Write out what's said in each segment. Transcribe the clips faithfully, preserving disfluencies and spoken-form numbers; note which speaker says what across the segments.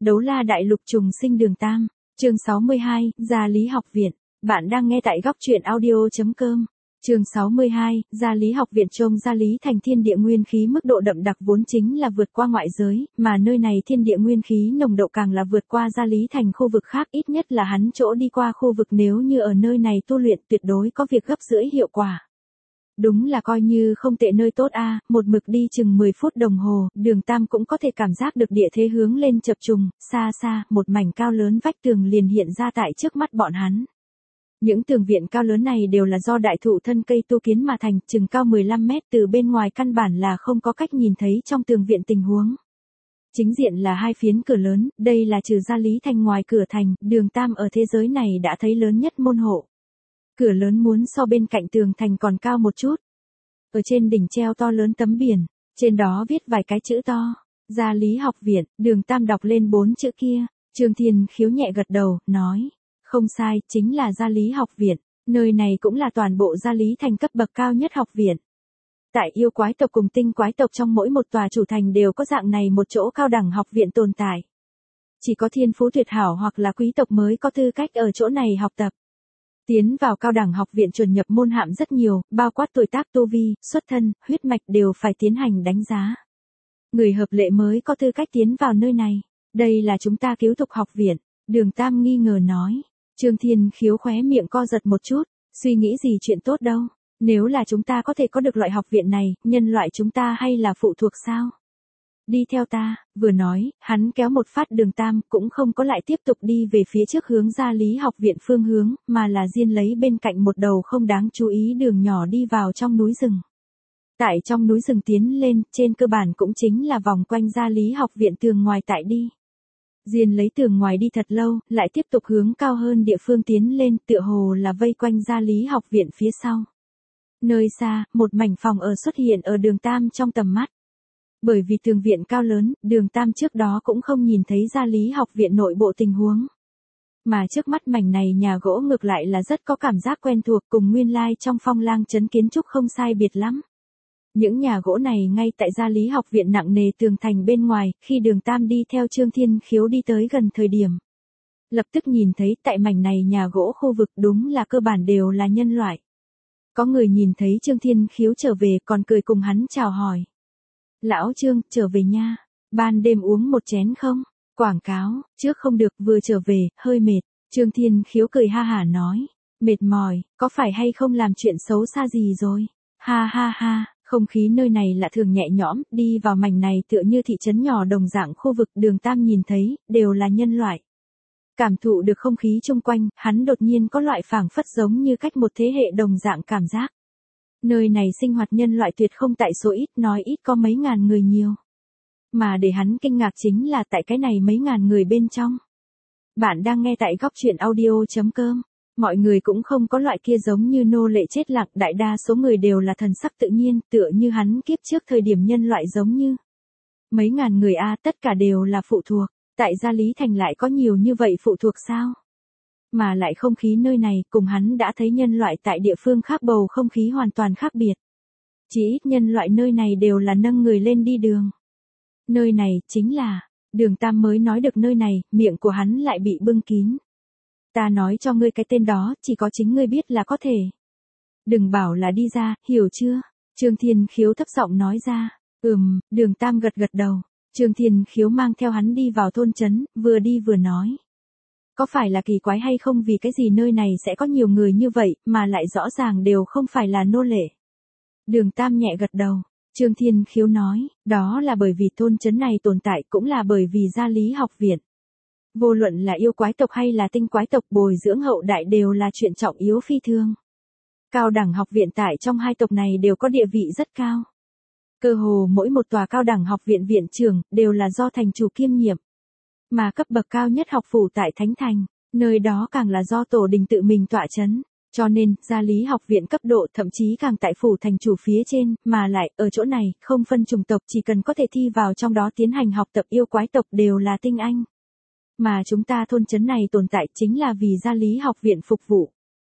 Speaker 1: Đấu la đại lục trùng sinh đường tam, chương sáu mươi hai, Gia lý học viện. Bạn đang nghe tại góc truyện audio.com. Chương sáu mươi hai, Gia lý học viện. Trông Gia lý thành thiên địa nguyên khí mức độ đậm đặc vốn chính là vượt qua ngoại giới, mà nơi này thiên địa nguyên khí nồng độ càng là vượt qua Gia lý thành khu vực khác, ít nhất là hắn chỗ đi qua khu vực, nếu như ở nơi này tu luyện tuyệt đối có việc gấp rưỡi hiệu quả. Đúng là coi như không tệ nơi tốt a, à, một mực đi chừng mười phút đồng hồ, Đường Tam cũng có thể cảm giác được địa thế hướng lên chập trùng, xa xa, một mảnh cao lớn vách tường liền hiện ra tại trước mắt bọn hắn. Những tường viện cao lớn này đều là do đại thụ thân cây tu kiến mà thành, chừng cao mười lăm mét, từ bên ngoài căn bản là không có cách nhìn thấy trong tường viện tình huống. Chính diện là hai phiến cửa lớn, đây là trừ Gia lý thành ngoài cửa thành, Đường Tam ở thế giới này đã thấy lớn nhất môn hộ. Cửa lớn muốn so bên cạnh tường thành còn cao một chút. Ở trên đỉnh treo to lớn tấm biển, trên đó viết vài cái chữ to, Gia lý học viện. Đường Tam đọc lên bốn chữ kia, Trương Thiên Khiếu nhẹ gật đầu, nói, không sai, chính là Gia lý học viện, nơi này cũng là toàn bộ Gia lý thành cấp bậc cao nhất học viện. Tại yêu quái tộc cùng tinh quái tộc trong mỗi một tòa chủ thành đều có dạng này một chỗ cao đẳng học viện tồn tại. Chỉ có thiên phú tuyệt hảo hoặc là quý tộc mới có tư cách ở chỗ này học tập. Tiến vào cao đẳng học viện chuẩn nhập môn hạm rất nhiều, bao quát tuổi tác, tu vi, xuất thân, huyết mạch đều phải tiến hành đánh giá. Người hợp lệ mới có tư cách tiến vào nơi này. Đây là chúng ta cứu tục học viện. Đường Tam nghi ngờ nói. Trương Thiên Khiếu khóe miệng co giật một chút, suy nghĩ gì chuyện tốt đâu. Nếu là chúng ta có thể có được loại học viện này, nhân loại chúng ta hay là phụ thuộc sao? Đi theo ta, vừa nói, hắn kéo một phát Đường Tam, cũng không có lại tiếp tục đi về phía trước hướng Gia lý học viện phương hướng, mà là riêng lấy bên cạnh một đầu không đáng chú ý đường nhỏ đi vào trong núi rừng. Tại trong núi rừng tiến lên, trên cơ bản cũng chính là vòng quanh Gia lý học viện tường ngoài tại đi. Riêng lấy tường ngoài đi thật lâu, lại tiếp tục hướng cao hơn địa phương tiến lên, tựa hồ là vây quanh Gia lý học viện phía sau. Nơi xa, một mảnh phòng ở xuất hiện ở Đường Tam trong tầm mắt. Bởi vì tường viện cao lớn, Đường Tam trước đó cũng không nhìn thấy Gia lý học viện nội bộ tình huống. Mà trước mắt mảnh này nhà gỗ ngược lại là rất có cảm giác quen thuộc, cùng nguyên lai trong Phong Lang trấn kiến trúc không sai biệt lắm. Những nhà gỗ này ngay tại Gia lý học viện nặng nề tường thành bên ngoài, khi Đường Tam đi theo Trương Thiên Khiếu đi tới gần thời điểm. Lập tức nhìn thấy tại mảnh này nhà gỗ khu vực đúng là cơ bản đều là nhân loại. Có người nhìn thấy Trương Thiên Khiếu trở về còn cười cùng hắn chào hỏi. Lão Trương, trở về nha. Ban đêm uống một chén không? Quảng cáo, trước không được, vừa trở về, hơi mệt. Trương Thiên Khiếu cười ha hả nói. Mệt mỏi, có phải hay không làm chuyện xấu xa gì rồi? Ha ha ha, không khí nơi này lạ thường nhẹ nhõm, đi vào mảnh này tựa như thị trấn nhỏ đồng dạng khu vực Đường Tam nhìn thấy, đều là nhân loại. Cảm thụ được không khí chung quanh, hắn đột nhiên có loại phảng phất giống như cách một thế hệ đồng dạng cảm giác. Nơi này sinh hoạt nhân loại tuyệt không tại số ít, nói ít có mấy ngàn người nhiều. Mà để hắn kinh ngạc chính là tại cái này mấy ngàn người bên trong. Bạn đang nghe tại góc truyện audio.com. Mọi người cũng không có loại kia giống như nô lệ chết lặng, đại đa số người đều là thần sắc tự nhiên, tựa như hắn kiếp trước thời điểm nhân loại giống như. Mấy ngàn người a, tất cả đều là phụ thuộc. Tại Gia lý thành lại có nhiều như vậy phụ thuộc sao? Mà lại không khí nơi này cùng hắn đã thấy nhân loại tại địa phương khác bầu không khí hoàn toàn khác biệt. Chỉ ít nhân loại nơi này đều là nâng người lên đi đường. Nơi này chính là, Đường Tam mới nói được nơi này, miệng của hắn lại bị bưng kín. Ta nói cho ngươi cái tên đó, chỉ có chính ngươi biết là có thể. Đừng bảo là đi ra, hiểu chưa? Trương Thiên Khiếu thấp giọng nói ra. Ừm, Đường Tam gật gật đầu. Trương Thiên Khiếu mang theo hắn đi vào thôn trấn, vừa đi vừa nói. Có phải là kỳ quái hay không, vì cái gì nơi này sẽ có nhiều người như vậy, mà lại rõ ràng đều không phải là nô lệ. Đường Tam nhẹ gật đầu. Trương Thiên Khiếu nói, đó là bởi vì thôn trấn này tồn tại, cũng là bởi vì Gia lý học viện. Vô luận là yêu quái tộc hay là tinh quái tộc, bồi dưỡng hậu đại đều là chuyện trọng yếu phi thường. Cao đẳng học viện tại trong hai tộc này đều có địa vị rất cao. Cơ hồ mỗi một tòa cao đẳng học viện viện trưởng đều là do thành chủ kiêm nhiệm. Mà cấp bậc cao nhất học phủ tại Thánh Thành, nơi đó càng là do tổ đình tự mình tọa chấn. Cho nên, Gia lý học viện cấp độ thậm chí càng tại phủ thành chủ phía trên, mà lại, ở chỗ này, không phân chủng tộc, chỉ cần có thể thi vào trong đó tiến hành học tập, yêu quái tộc đều là tinh anh. Mà chúng ta thôn trấn này tồn tại chính là vì Gia lý học viện phục vụ.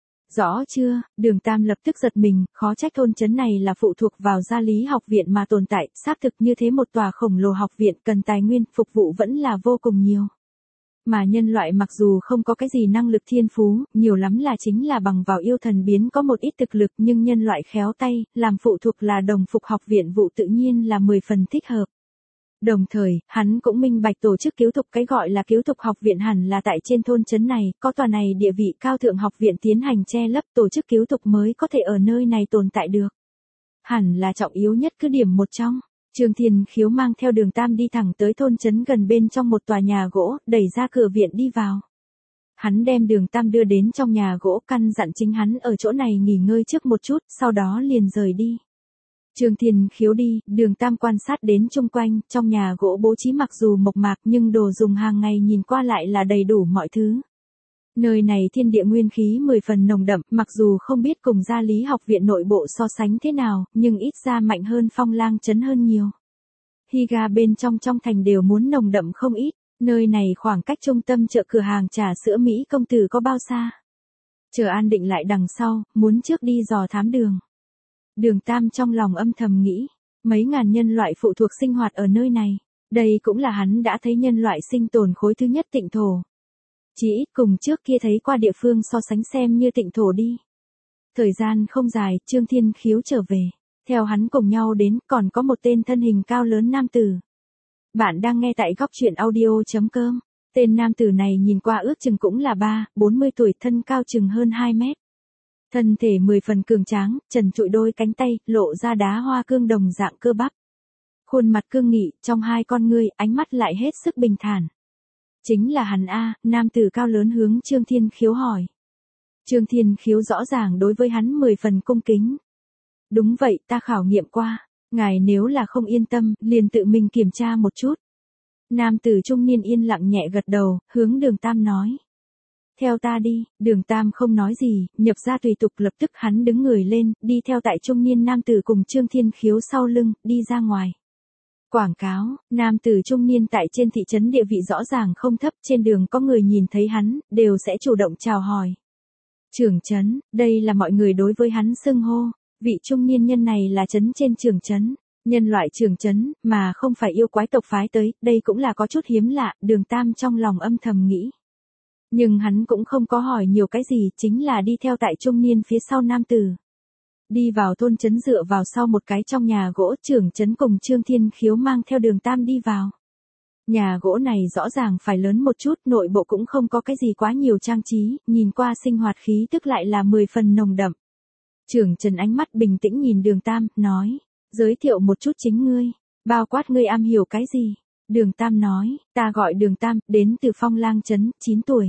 Speaker 1: Rõ chưa? Đường Tam lập tức giật mình, khó trách thôn trấn này là phụ thuộc vào Gia lý học viện mà tồn tại, xác thực như thế một tòa khổng lồ học viện cần tài nguyên, phục vụ vẫn là vô cùng nhiều. Mà nhân loại mặc dù không có cái gì năng lực thiên phú, nhiều lắm là chính là bằng vào yêu thần biến có một ít thực lực, nhưng nhân loại khéo tay, làm phụ thuộc là đồng phục học viện vụ tự nhiên là mười phần thích hợp. Đồng thời, hắn cũng minh bạch tổ chức cứu thục, cái gọi là cứu thục học viện hẳn là tại trên thôn trấn này, có tòa này địa vị cao thượng học viện tiến hành che lấp, tổ chức cứu thục mới có thể ở nơi này tồn tại được. Hẳn là trọng yếu nhất cứ điểm một trong. Trương Thiên Khiếu mang theo Đường Tam đi thẳng tới thôn trấn gần bên trong một tòa nhà gỗ, đẩy ra cửa viện đi vào. Hắn đem Đường Tam đưa đến trong nhà gỗ, căn dặn chính hắn ở chỗ này nghỉ ngơi trước một chút, sau đó liền rời đi. Trương Thiên Khiếu đi, Đường Tam quan sát đến chung quanh, trong nhà gỗ bố trí mặc dù mộc mạc nhưng đồ dùng hàng ngày nhìn qua lại là đầy đủ mọi thứ. Nơi này thiên địa nguyên khí mười phần nồng đậm, mặc dù không biết cùng Gia Lý học viện nội bộ so sánh thế nào, nhưng ít ra mạnh hơn Phong Lang trấn hơn nhiều. Higa bên trong trong thành đều muốn nồng đậm không ít, nơi này khoảng cách trung tâm chợ cửa hàng trà sữa Mỹ công tử có bao xa. Chờ an định lại đằng sau, muốn trước đi dò thám đường. Đường Tam trong lòng âm thầm nghĩ, mấy ngàn nhân loại phụ thuộc sinh hoạt ở nơi này, đây cũng là hắn đã thấy nhân loại sinh tồn khối thứ nhất tịnh thổ. Chỉ ít cùng trước kia thấy qua địa phương so sánh xem như tịnh thổ đi. Thời gian không dài, Trương Thiên Khiếu trở về. Theo hắn cùng nhau đến, còn có một tên thân hình cao lớn nam tử. Bạn đang nghe tại góc truyện audio chấm com. Tên nam tử này nhìn qua ước chừng cũng là ba, bốn mươi tuổi, thân cao chừng hơn hai mét. Thân thể mười phần cường tráng, trần trụi đôi cánh tay, lộ ra đá hoa cương đồng dạng cơ bắp. Khuôn mặt cương nghị, trong hai con ngươi, ánh mắt lại hết sức bình thản. Chính là hắn a, nam tử cao lớn hướng Trương Thiên Khiếu hỏi. Trương Thiên Khiếu rõ ràng đối với hắn mười phần cung kính. Đúng vậy, ta khảo nghiệm qua, ngài nếu là không yên tâm, liền tự mình kiểm tra một chút. Nam tử trung niên yên lặng nhẹ gật đầu, hướng Đường Tam nói. Theo ta đi, Đường Tam không nói gì, nhập ra tùy tục, lập tức hắn đứng người lên, đi theo tại trung niên nam tử cùng Trương Thiên Khiếu sau lưng, đi ra ngoài. Quảng cáo, nam tử trung niên tại trên thị trấn địa vị rõ ràng không thấp, trên đường có người nhìn thấy hắn, đều sẽ chủ động chào hỏi. Trưởng trấn, đây là mọi người đối với hắn xưng hô, vị trung niên nhân này là trấn trên trưởng trấn, nhân loại trưởng trấn, mà không phải yêu quái tộc phái tới, đây cũng là có chút hiếm lạ, Đường Tam trong lòng âm thầm nghĩ. Nhưng hắn cũng không có hỏi nhiều cái gì, chính là đi theo tại trung niên phía sau nam tử. Đi vào thôn trấn dựa vào sau một cái trong nhà gỗ, trưởng trấn cùng Trương Thiên Khiếu mang theo Đường Tam đi vào. Nhà gỗ này rõ ràng phải lớn một chút, nội bộ cũng không có cái gì quá nhiều trang trí, nhìn qua sinh hoạt khí tức lại là mười phần nồng đậm. Trưởng trấn ánh mắt bình tĩnh nhìn Đường Tam, nói, giới thiệu một chút chính ngươi, bao quát ngươi am hiểu cái gì. Đường Tam nói, ta gọi Đường Tam, đến từ Phong Lang trấn, chín tuổi.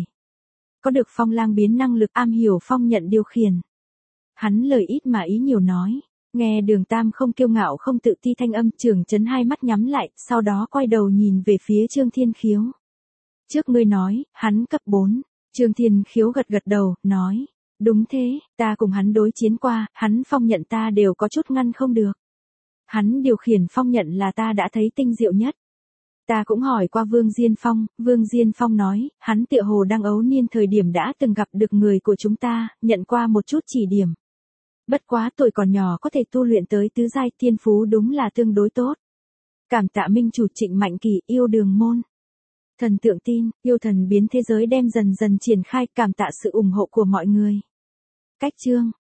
Speaker 1: Có được Phong Lang biến năng lực, am hiểu phong nhận điều khiển. Hắn lời ít mà ý nhiều nói, nghe Đường Tam không kiêu ngạo không tự ti thanh âm, trưởng trấn hai mắt nhắm lại, sau đó quay đầu nhìn về phía Trương Thiên Khiếu. Trước ngươi nói, hắn cấp bốn, Trương Thiên Khiếu gật gật đầu, nói, đúng thế, ta cùng hắn đối chiến qua, hắn phong nhận ta đều có chút ngăn không được. Hắn điều khiển phong nhận là ta đã thấy tinh diệu nhất. Ta cũng hỏi qua Vương Diên Phong, Vương Diên Phong nói, hắn tựa hồ đang ấu niên thời điểm đã từng gặp được người của chúng ta, nhận qua một chút chỉ điểm. Bất quá tuổi còn nhỏ có thể tu luyện tới tứ giai, thiên phú đúng là tương đối tốt. Cảm tạ minh chủ Trịnh Mạnh Kỳ, yêu đường môn. Thần tượng tin, yêu thần biến thế giới đem dần dần triển khai, cảm tạ sự ủng hộ của mọi người. Cách chương